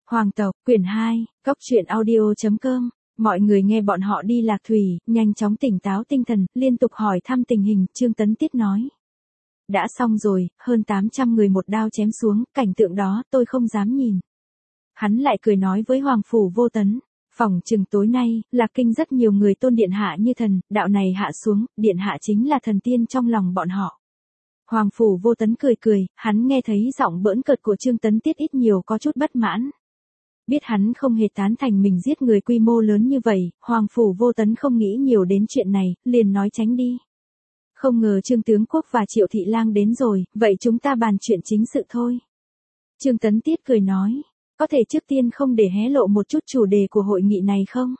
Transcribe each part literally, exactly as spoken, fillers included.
Hoàng tộc, quyển hai, cốc truyện audio.com. Mọi người nghe bọn họ đi lạc thủy, nhanh chóng tỉnh táo tinh thần, liên tục hỏi thăm tình hình, Trương Tấn Tiết nói. Đã xong rồi, hơn tám trăm người một đao chém xuống, cảnh tượng đó tôi không dám nhìn. Hắn lại cười nói với Hoàng Phủ Vô Tấn. Phỏng chừng tối nay, Lạc Kinh rất nhiều người tôn điện hạ như thần, đạo này hạ xuống, điện hạ chính là thần tiên trong lòng bọn họ. Hoàng Phủ Vô Tấn cười cười, hắn nghe thấy giọng bỡn cợt của Trương Tấn Tiết ít nhiều có chút bất mãn. Biết hắn không hề tán thành mình giết người quy mô lớn như vậy, Hoàng Phủ Vô Tấn không nghĩ nhiều đến chuyện này, liền nói tránh đi. Không ngờ Trương Tướng Quốc và Triệu Thị Lang đến rồi, vậy chúng ta bàn chuyện chính sự thôi. Trương Tấn Tiết cười nói, có thể trước tiên không để hé lộ một chút chủ đề của hội nghị này không?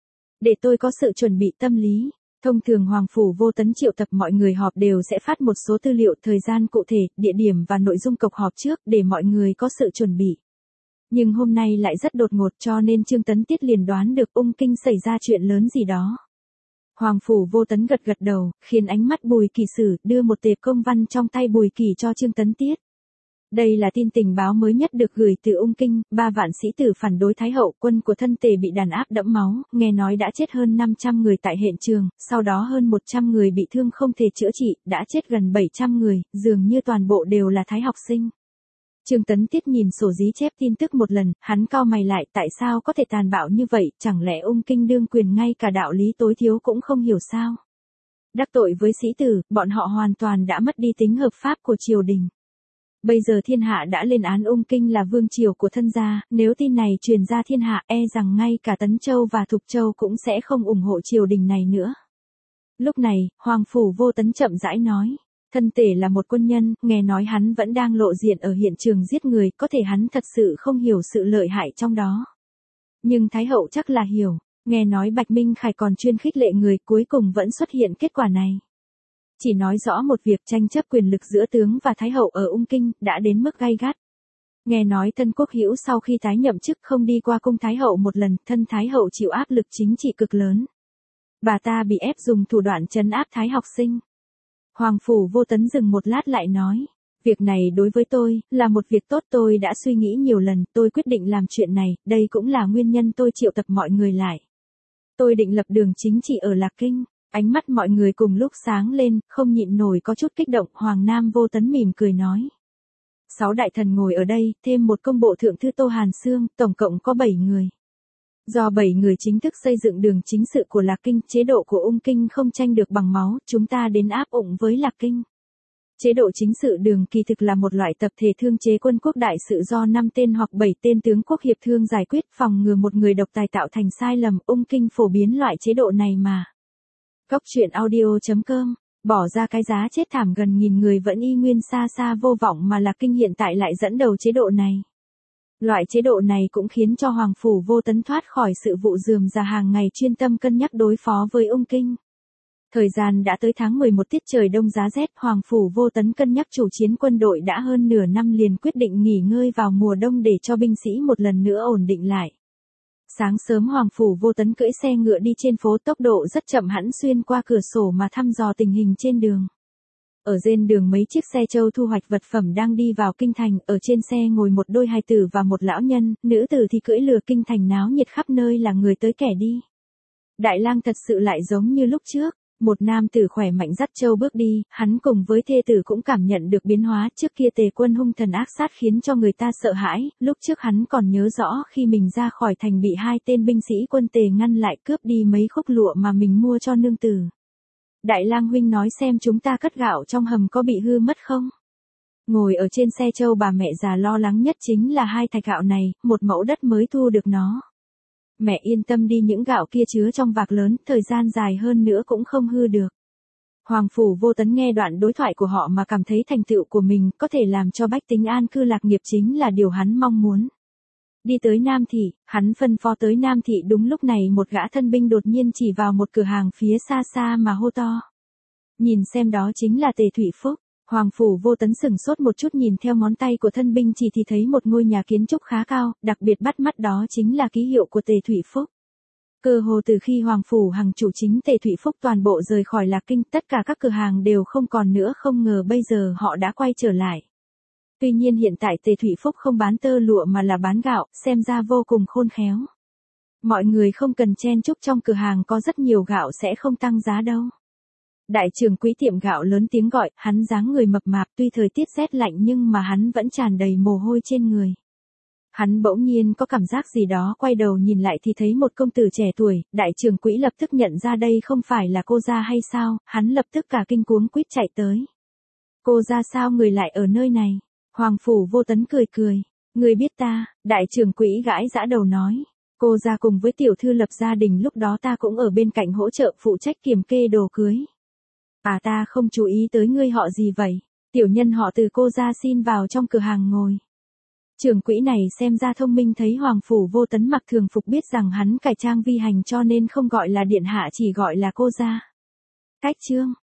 Để tôi có sự chuẩn bị tâm lý. Thông thường Hoàng Phủ Vô Tấn triệu tập mọi người họp đều sẽ phát một số tư liệu thời gian cụ thể, địa điểm và nội dung cuộc họp trước để mọi người có sự chuẩn bị. Nhưng hôm nay lại rất đột ngột cho nên Trương Tấn Tiết liền đoán được Ung Kinh xảy ra chuyện lớn gì đó. Hoàng Phủ Vô Tấn gật gật đầu, khiến ánh mắt Bùi Kỳ Sử đưa một tệp công văn trong tay Bùi Kỳ cho Trương Tấn Tiết. Đây là tin tình báo mới nhất được gửi từ Ung Kinh, ba vạn sĩ tử phản đối Thái Hậu, quân của thân tề bị đàn áp đẫm máu, nghe nói đã chết hơn năm trăm người tại hiện trường, sau đó hơn một trăm người bị thương không thể chữa trị, đã chết gần bảy trăm người, dường như toàn bộ đều là Thái học sinh. Trương Tấn Tiết nhìn sổ ghi chép tin tức một lần, hắn cau mày lại, tại sao có thể tàn bạo như vậy, chẳng lẽ Ung Kinh đương quyền ngay cả đạo lý tối thiếu cũng không hiểu sao? Đắc tội với sĩ tử, bọn họ hoàn toàn đã mất đi tính hợp pháp của triều đình. Bây giờ thiên hạ đã lên án Ung Kinh là vương triều của thân gia, nếu tin này truyền ra thiên hạ e rằng ngay cả Tấn Châu và Thục Châu cũng sẽ không ủng hộ triều đình này nữa. Lúc này, Hoàng Phủ Vô Tấn chậm rãi nói, thân tể là một quân nhân, nghe nói hắn vẫn đang lộ diện ở hiện trường giết người, có thể hắn thật sự không hiểu sự lợi hại trong đó. Nhưng Thái Hậu chắc là hiểu, nghe nói Bạch Minh Khải còn chuyên khích lệ người, cuối cùng vẫn xuất hiện kết quả này. Chỉ nói rõ một việc tranh chấp quyền lực giữa tướng và Thái Hậu ở Ung Kinh đã đến mức gay gắt. Nghe nói Tân Quốc Hữu sau khi tái nhậm chức không đi qua cung Thái Hậu một lần, thân Thái Hậu chịu áp lực chính trị cực lớn. Bà ta bị ép dùng thủ đoạn trấn áp Thái học sinh. Hoàng Phủ Vô Tấn dừng một lát lại nói, việc này đối với tôi, là một việc tốt, tôi đã suy nghĩ nhiều lần, tôi quyết định làm chuyện này, đây cũng là nguyên nhân tôi triệu tập mọi người lại. Tôi định lập đường chính trị ở Lạc Kinh. Ánh mắt mọi người cùng lúc sáng lên, không nhịn nổi có chút kích động, Hoàng Nam Vô Tấn mỉm cười nói. Sáu đại thần ngồi ở đây, thêm một công bộ thượng thư Tô Hàn Sương, tổng cộng có bảy người. Do bảy người chính thức xây dựng đường chính sự của Lạc Kinh, chế độ của Ung Kinh không tranh được bằng máu, chúng ta đến áp ụng với Lạc Kinh. Chế độ chính sự đường kỳ thực là một loại tập thể thương chế quân quốc đại sự do năm tên hoặc bảy tên tướng quốc hiệp thương giải quyết, phòng ngừa một người độc tài tạo thành sai lầm, Ung Kinh phổ biến loại chế độ này mà. Cốc truyện audio.com, bỏ ra cái giá chết thảm gần nghìn người vẫn y nguyên xa xa vô vọng mà Lạc Kinh hiện tại lại dẫn đầu chế độ này. Loại chế độ này cũng khiến cho Hoàng Phủ Vô Tấn thoát khỏi sự vụ rườm rà hàng ngày chuyên tâm cân nhắc đối phó với Ung Kinh. Thời gian đã tới tháng mười một tiết trời đông giá rét, Hoàng Phủ Vô Tấn cân nhắc chủ chiến quân đội đã hơn nửa năm liền quyết định nghỉ ngơi vào mùa đông để cho binh sĩ một lần nữa ổn định lại. Sáng sớm Hoàng Phủ Vô Tấn cưỡi xe ngựa đi trên phố, tốc độ rất chậm, hẳn xuyên qua cửa sổ mà thăm dò tình hình trên đường. Ở trên đường mấy chiếc xe trâu thu hoạch vật phẩm đang đi vào kinh thành, ở trên xe ngồi một đôi hài tử và một lão nhân, nữ tử thì cưỡi lừa, kinh thành náo nhiệt khắp nơi là người tới kẻ đi. Đại lang thật sự lại giống như lúc trước. Một nam tử khỏe mạnh dắt trâu bước đi, hắn cùng với thê tử cũng cảm nhận được biến hóa, trước kia Tề quân hung thần ác sát khiến cho người ta sợ hãi, lúc trước hắn còn nhớ rõ khi mình ra khỏi thành bị hai tên binh sĩ quân Tề ngăn lại cướp đi mấy khúc lụa mà mình mua cho nương tử. Đại lang huynh nói xem chúng ta cất gạo trong hầm có bị hư mất không? Ngồi ở trên xe trâu bà mẹ già lo lắng nhất chính là hai thạch gạo này, một mẫu đất mới thu được nó. Mẹ yên tâm đi, những gạo kia chứa trong vạc lớn, thời gian dài hơn nữa cũng không hư được. Hoàng Phủ Vô Tấn nghe đoạn đối thoại của họ mà cảm thấy thành tựu của mình có thể làm cho bách tính an cư lạc nghiệp chính là điều hắn mong muốn. Đi tới Nam Thị, hắn phân phó tới Nam Thị, đúng lúc này một gã thân binh đột nhiên chỉ vào một cửa hàng phía xa xa mà hô to. Nhìn xem đó chính là Tề Thụy Phúc. Hoàng Phủ Vô Tấn sửng sốt một chút, nhìn theo ngón tay của thân binh chỉ thì thấy một ngôi nhà kiến trúc khá cao, đặc biệt bắt mắt đó chính là ký hiệu của Tề Thụy Phúc. Cơ hồ từ khi Hoàng Phủ Hằng chủ chính Tề Thụy Phúc toàn bộ rời khỏi Lạc Kinh, tất cả các cửa hàng đều không còn nữa, không ngờ bây giờ họ đã quay trở lại. Tuy nhiên hiện tại Tề Thụy Phúc không bán tơ lụa mà là bán gạo, xem ra vô cùng khôn khéo. Mọi người không cần chen chúc, trong cửa hàng có rất nhiều gạo sẽ không tăng giá đâu. Đại trưởng quỹ tiệm gạo lớn tiếng gọi, hắn dáng người mập mạp, tuy thời tiết rét lạnh nhưng mà hắn vẫn tràn đầy mồ hôi trên người. Hắn bỗng nhiên có cảm giác gì đó, quay đầu nhìn lại thì thấy một công tử trẻ tuổi, đại trưởng quỹ lập tức nhận ra đây không phải là cô gia hay sao, hắn lập tức cả kinh cuống quýt chạy tới. Cô gia sao người lại ở nơi này? Hoàng Phủ Vô Tấn cười cười, người biết ta, đại trưởng quỹ gãi giã đầu nói. Cô gia cùng với tiểu thư lập gia đình, lúc đó ta cũng ở bên cạnh hỗ trợ phụ trách kiểm kê đồ cưới. À, ta không chú ý tới ngươi họ gì vậy? Tiểu nhân họ Từ, cô gia xin vào trong cửa hàng ngồi. Trưởng quỹ này xem ra thông minh, thấy Hoàng Phủ Vô Tấn mặc thường phục biết rằng hắn cải trang vi hành cho nên không gọi là điện hạ chỉ gọi là cô gia. Cách chương